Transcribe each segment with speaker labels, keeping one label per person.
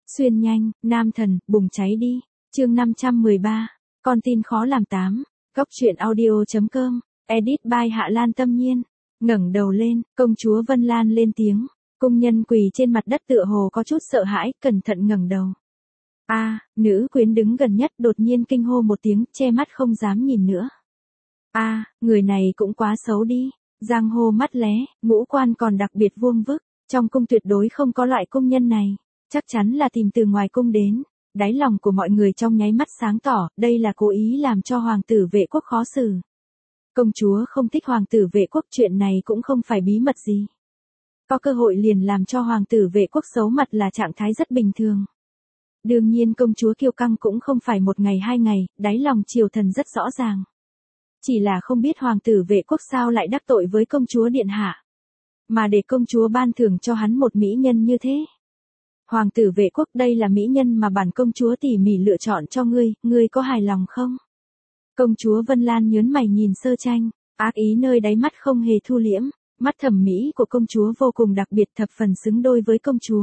Speaker 1: Xuyên nhanh, nam thần, bùng cháy đi. Chương 513. Con tin khó làm 8. Góc truyện audio.com. Edit by Hạ Lan Tâm Nhiên. Ngẩng đầu lên, công chúa Vân Lan lên tiếng. Cung nhân quỳ trên mặt đất tựa hồ có chút sợ hãi, cẩn thận ngẩng đầu. Nữ quyến đứng gần nhất đột nhiên kinh hô một tiếng, che mắt không dám nhìn nữa. Người này cũng quá xấu đi. Giang hồ mắt lé, ngũ quan còn đặc biệt vuông vức. Trong cung tuyệt đối không có loại cung nhân này. Chắc chắn là tìm từ ngoài cung đến. Đáy lòng của mọi người trong nháy mắt sáng tỏ, đây là cố ý làm cho hoàng tử vệ quốc khó xử. Công chúa không thích hoàng tử vệ quốc, chuyện này cũng không phải bí mật gì. Có cơ hội liền làm cho hoàng tử vệ quốc xấu mặt là trạng thái rất bình thường. Đương nhiên công chúa kiêu căng cũng không phải một ngày hai ngày, đáy lòng triều thần rất rõ ràng. Chỉ là không biết hoàng tử vệ quốc sao lại đắc tội với công chúa điện hạ. Mà để công chúa ban thưởng cho hắn một mỹ nhân như thế. Hoàng tử vệ quốc, đây là mỹ nhân mà bản công chúa tỉ mỉ lựa chọn cho ngươi có hài lòng không? Công chúa Vân Lan nhớn mày nhìn Sơ Tranh, ác ý nơi đáy mắt không hề thu liễm, mắt thẩm mỹ của công chúa vô cùng đặc biệt, thập phần xứng đôi với công chúa.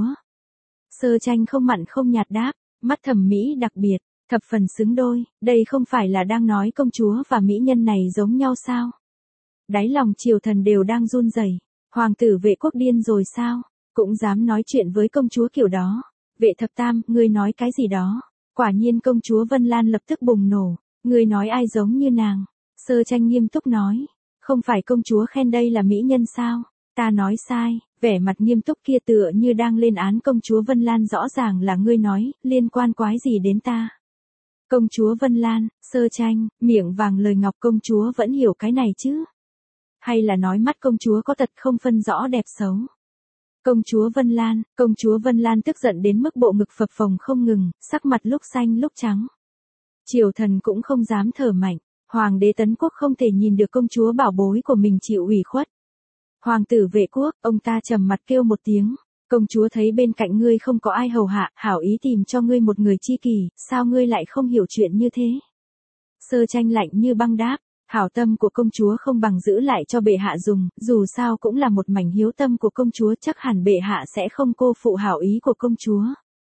Speaker 1: Sơ Tranh không mặn không nhạt đáp, mắt thẩm mỹ đặc biệt, thập phần xứng đôi, đây không phải là đang nói công chúa và mỹ nhân này giống nhau sao? Đáy lòng triều thần đều đang run rẩy, hoàng tử vệ quốc điên rồi sao? Cũng dám nói chuyện với công chúa kiểu đó. Vệ thập tam, ngươi nói cái gì đó? Quả nhiên công chúa Vân Lan lập tức bùng nổ. Ngươi nói ai giống như nàng? Sơ Tranh nghiêm túc nói. Không phải công chúa khen đây là mỹ nhân sao? Ta nói sai. Vẻ mặt nghiêm túc kia tựa như đang lên án công chúa Vân Lan, rõ ràng là ngươi nói, liên quan quái gì đến ta? Công chúa Vân Lan, Sơ Tranh, miệng vàng lời ngọc, công chúa vẫn hiểu cái này chứ? Hay là nói mắt công chúa có tật không phân rõ đẹp xấu? Công chúa Vân Lan tức giận đến mức bộ ngực phập phồng không ngừng, sắc mặt lúc xanh lúc trắng. Triều thần cũng không dám thở mạnh, hoàng đế Tấn Quốc không thể nhìn được công chúa bảo bối của mình chịu ủy khuất. Hoàng tử vệ quốc, ông ta trầm mặt kêu một tiếng, công chúa thấy bên cạnh ngươi không có ai hầu hạ, hảo ý tìm cho ngươi một người tri kỷ, sao ngươi lại không hiểu chuyện như thế? Sơ Tranh lạnh như băng đáp. Hảo tâm của công chúa không bằng giữ lại cho bệ hạ dùng, dù sao cũng là một mảnh hiếu tâm của công chúa, chắc hẳn bệ hạ sẽ không cô phụ hảo ý của công chúa.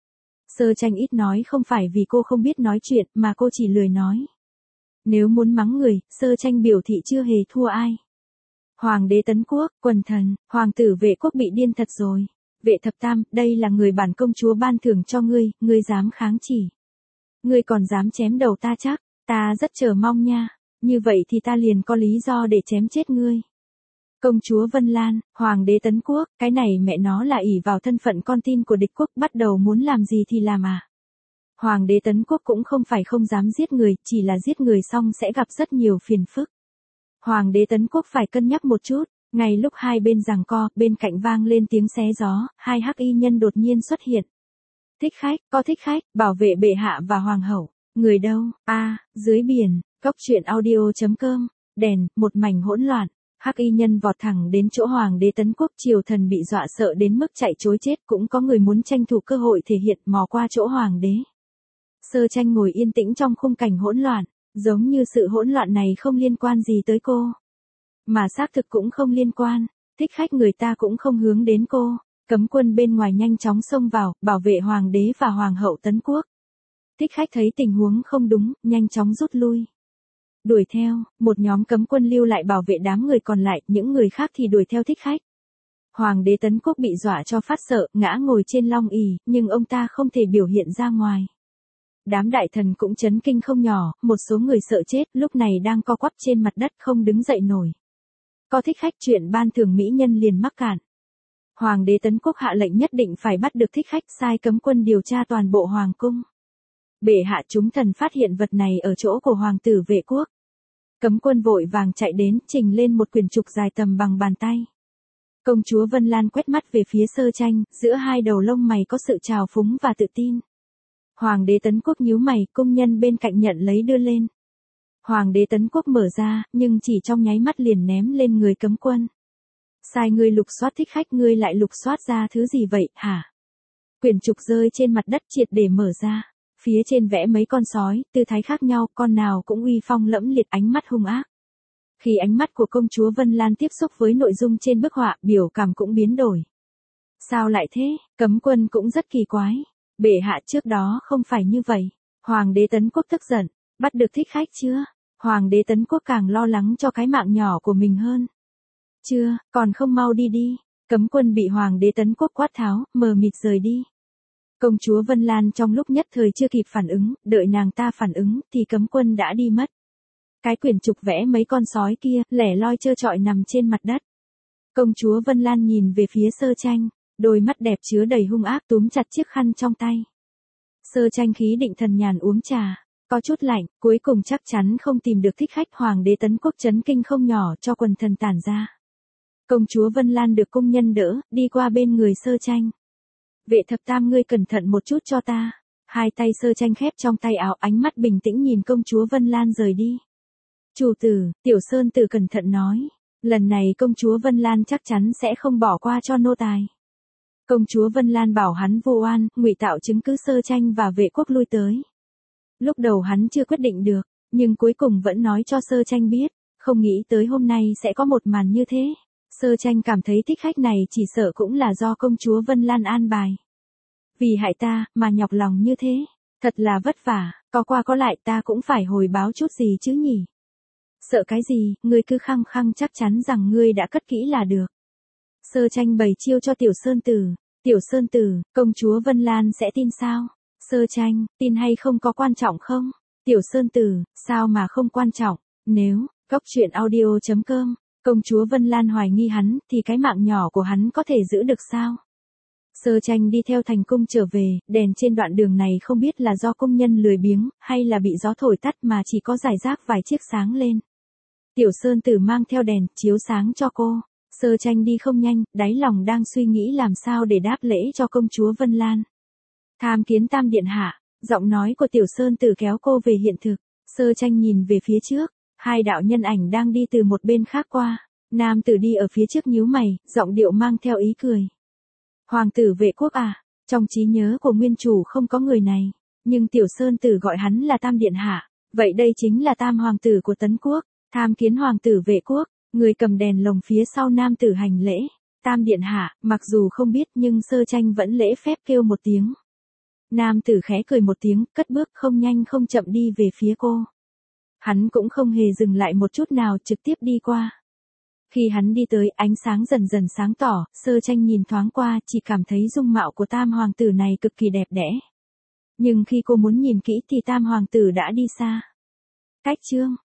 Speaker 1: Sơ Tranh ít nói không phải vì cô không biết nói chuyện, mà cô chỉ lười nói. Nếu muốn mắng người, Sơ Tranh biểu thị chưa hề thua ai. Hoàng đế Tấn Quốc, quần thần, hoàng tử vệ quốc bị điên thật rồi. Vệ thập tam, đây là người bản công chúa ban thưởng cho ngươi dám kháng chỉ. Ngươi còn dám chém đầu ta chắc, ta rất chờ mong nha. Như vậy thì ta liền có lý do để chém chết ngươi. Công chúa Vân Lan, hoàng đế Tấn Quốc, cái này mẹ nó là ỷ vào thân phận con tin của địch quốc, bắt đầu muốn làm gì thì làm à. Hoàng đế Tấn Quốc cũng không phải không dám giết người, chỉ là giết người xong sẽ gặp rất nhiều phiền phức. Hoàng đế Tấn Quốc phải cân nhắc một chút. Ngay lúc hai bên giằng co, bên cạnh vang lên tiếng xé gió, hai hắc y nhân đột nhiên xuất hiện. Thích khách, có thích khách, bảo vệ bệ hạ và hoàng hậu. Người đâu? Dưới biển. Góc truyện audio.com, đèn, một mảnh hỗn loạn, hắc y nhân vọt thẳng đến chỗ hoàng đế Tấn Quốc, triều thần bị dọa sợ đến mức chạy trối chết, cũng có người muốn tranh thủ cơ hội thể hiện, mò qua chỗ hoàng đế. Sơ Tranh ngồi yên tĩnh trong khung cảnh hỗn loạn, giống như sự hỗn loạn này không liên quan gì tới cô. Mà xác thực cũng không liên quan, thích khách người ta cũng không hướng đến cô, cấm quân bên ngoài nhanh chóng xông vào, bảo vệ hoàng đế và hoàng hậu Tấn Quốc. Thích khách thấy tình huống không đúng, nhanh chóng rút lui. Đuổi theo, một nhóm cấm quân lưu lại bảo vệ đám người còn lại, những người khác thì đuổi theo thích khách. Hoàng đế Tấn Quốc bị dọa cho phát sợ, ngã ngồi trên long ỷ, nhưng ông ta không thể biểu hiện ra ngoài. Đám đại thần cũng chấn kinh không nhỏ, một số người sợ chết, lúc này đang co quắp trên mặt đất không đứng dậy nổi. Có thích khách, chuyện ban thưởng mỹ nhân liền mắc cạn. Hoàng đế Tấn Quốc hạ lệnh nhất định phải bắt được thích khách, sai cấm quân điều tra toàn bộ hoàng cung. Bệ hạ, chúng thần phát hiện vật này ở chỗ của hoàng tử vệ quốc. Cấm quân vội vàng chạy đến, trình lên một quyển trục dài tầm bằng bàn tay. Công chúa Vân Lan quét mắt về phía Sơ Tranh, giữa hai đầu lông mày có sự trào phúng và tự tin. Hoàng đế Tấn Quốc nhíu mày, cung nhân bên cạnh nhận lấy đưa lên. Hoàng đế Tấn Quốc mở ra, nhưng chỉ trong nháy mắt liền ném lên người cấm quân. Sai ngươi lục soát thích khách, ngươi lại lục soát ra thứ gì vậy, hả? Quyển trục rơi trên mặt đất triệt để mở ra. Phía trên vẽ mấy con sói, tư thái khác nhau, con nào cũng uy phong lẫm liệt, ánh mắt hung ác. Khi ánh mắt của công chúa Vân Lan tiếp xúc với nội dung trên bức họa, biểu cảm cũng biến đổi. Sao lại thế? Cấm quân cũng rất kỳ quái. Bệ hạ trước đó không phải như vậy. Hoàng đế Tấn Quốc tức giận, bắt được thích khách chưa? Hoàng đế Tấn Quốc càng lo lắng cho cái mạng nhỏ của mình hơn. Chưa, còn không mau đi đi. Cấm quân bị Hoàng đế Tấn Quốc quát tháo, mờ mịt rời đi. Công chúa Vân Lan trong lúc nhất thời chưa kịp phản ứng, đợi nàng ta phản ứng thì cấm quân đã đi mất. Cái quyển trục vẽ mấy con sói kia, lẻ loi trơ trọi nằm trên mặt đất. Công chúa Vân Lan nhìn về phía Sơ Tranh, đôi mắt đẹp chứa đầy hung ác túm chặt chiếc khăn trong tay. Sơ Tranh khí định thần nhàn uống trà, có chút lạnh, cuối cùng chắc chắn không tìm được thích khách. Hoàng đế Tấn Quốc chấn kinh không nhỏ cho quần thần tản ra. Công chúa Vân Lan được cung nhân đỡ, đi qua bên người Sơ Tranh. Vệ thập tam ngươi cẩn thận một chút cho ta. Hai tay Sơ Tranh khép trong tay áo, ánh mắt bình tĩnh nhìn công chúa Vân Lan rời đi. Chủ tử, Tiểu Sơn Tử cẩn thận nói. Lần này công chúa Vân Lan chắc chắn sẽ không bỏ qua cho nô tài. Công chúa Vân Lan bảo hắn vô oan, ngụy tạo chứng cứ. Sơ Tranh và vệ quốc lui tới. Lúc đầu hắn chưa quyết định được, nhưng cuối cùng vẫn nói cho Sơ Tranh biết, không nghĩ tới hôm nay sẽ có một màn như thế. Sơ Tranh cảm thấy thích khách này chỉ sợ cũng là do công chúa Vân Lan an bài. Vì hại ta, mà nhọc lòng như thế, thật là vất vả, có qua có lại ta cũng phải hồi báo chút gì chứ nhỉ. Sợ cái gì, ngươi cứ khăng khăng chắc chắn rằng ngươi đã cất kỹ là được. Sơ Tranh bày chiêu cho Tiểu Sơn Tử. Tiểu Sơn Tử, công chúa Vân Lan sẽ tin sao? Sơ Tranh, tin hay không có quan trọng không? Tiểu Sơn Tử, sao mà không quan trọng? Nếu, truyện audio.com, công chúa Vân Lan hoài nghi hắn, thì cái mạng nhỏ của hắn có thể giữ được sao? Sơ Tranh đi theo thành cung trở về, đèn trên đoạn đường này không biết là do công nhân lười biếng, hay là bị gió thổi tắt mà chỉ có rải rác vài chiếc sáng lên. Tiểu Sơn Tử mang theo đèn, chiếu sáng cho cô. Sơ Tranh đi không nhanh, đáy lòng đang suy nghĩ làm sao để đáp lễ cho công chúa Vân Lan. Tham kiến Tam điện hạ, giọng nói của Tiểu Sơn Tử kéo cô về hiện thực. Sơ Tranh nhìn về phía trước, hai đạo nhân ảnh đang đi từ một bên khác qua. Nam tử đi ở phía trước nhíu mày, giọng điệu mang theo ý cười. Hoàng tử Vệ Quốc à, trong trí nhớ của nguyên chủ không có người này, nhưng Tiểu Sơn Tử gọi hắn là Tam điện hạ, vậy đây chính là Tam hoàng tử của Tấn Quốc. Tham kiến Hoàng tử Vệ Quốc. Người cầm đèn lồng phía sau nam tử hành lễ. Tam điện hạ, mặc dù không biết nhưng Sơ Tranh vẫn lễ phép kêu một tiếng. Nam tử khẽ cười một tiếng, cất bước không nhanh không chậm đi về phía cô. Hắn cũng không hề dừng lại một chút nào, trực tiếp đi qua. Khi hắn đi tới, ánh sáng dần dần sáng tỏ, Sơ Tranh nhìn thoáng qua, chỉ cảm thấy dung mạo của Tam hoàng tử này cực kỳ đẹp đẽ. Nhưng khi cô muốn nhìn kỹ thì Tam hoàng tử đã đi xa. Cách chương